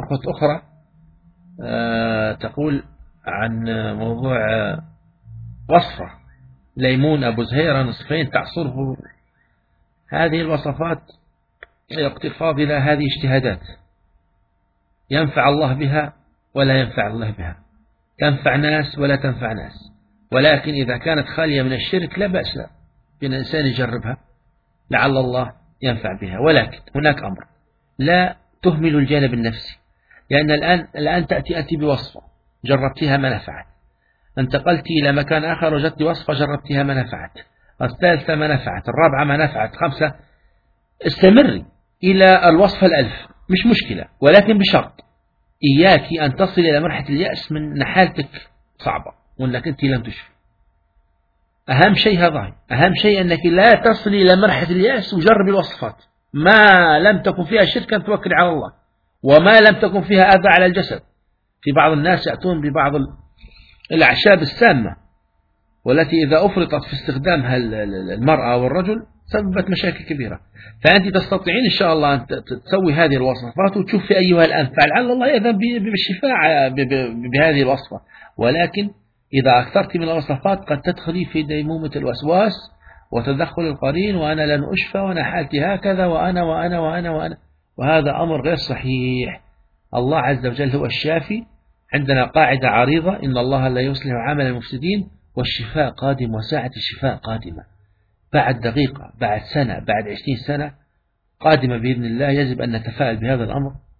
أخت أخرى تقول عن موضوع وصفة ليمون أبو زهيرة نصفين تعصره. هذه الوصفات يا أختي الفاضلة هذه اجتهادات ينفع الله بها ولا ينفع الله بها، تنفع ناس ولا تنفع ناس، ولكن إذا كانت خالية من الشرك لا بأس بأن الإنسان يجربها لعل الله ينفع بها. ولكن هناك أمر، لا تهمل الجانب النفسي، لأن الآن تأتي أنت بوصفة جربتها ما نفعت، انتقلت إلى مكان آخر وجدت وصفة جربتها ما نفعت، الثالثة ما نفعت، الرابعة ما نفعت، خمسة. استمري إلى الوصفة الألف مش مشكلة، ولكن بشرط إياك أن تصل إلى مرحلة اليأس من حالتك صعبة وأنك أنت لم تشفي. أهم شيء هذا، أهم شيء أنك لا تصل إلى مرحلة اليأس وجرب الوصفات ما لم تكن فيها شركا توكل على الله، وما لم تكن فيها أذى على الجسد. في بعض الناس يأتون ببعض الأعشاب السامة والتي إذا أفرطت في استخدامها المرأة والرجل سببت مشاكل كبيرة. فأنت تستطيعين إن شاء الله أن تسوي هذه الوصفات وتشوفي أيها الأنفع، لعل الله يأذن بالشفاء بهذه الوصفة. ولكن إذا أكثرت من الوصفات قد تدخلي في ديمومة الوسواس وتدخل القرين، وأنا لن أشفى وأنا حالتي هكذا وأنا وأنا وأنا وأنا، وهذا أمر غير صحيح. الله عز وجل هو الشافي. عندنا قاعدة عريضة: إن الله لا يصلح عمل المفسدين، والشفاء قادم وساعة الشفاء قادمة. بعد دقيقة، بعد سنة، بعد 20 سنة قادمة بإذن الله. يجب أن نتفائل بهذا الأمر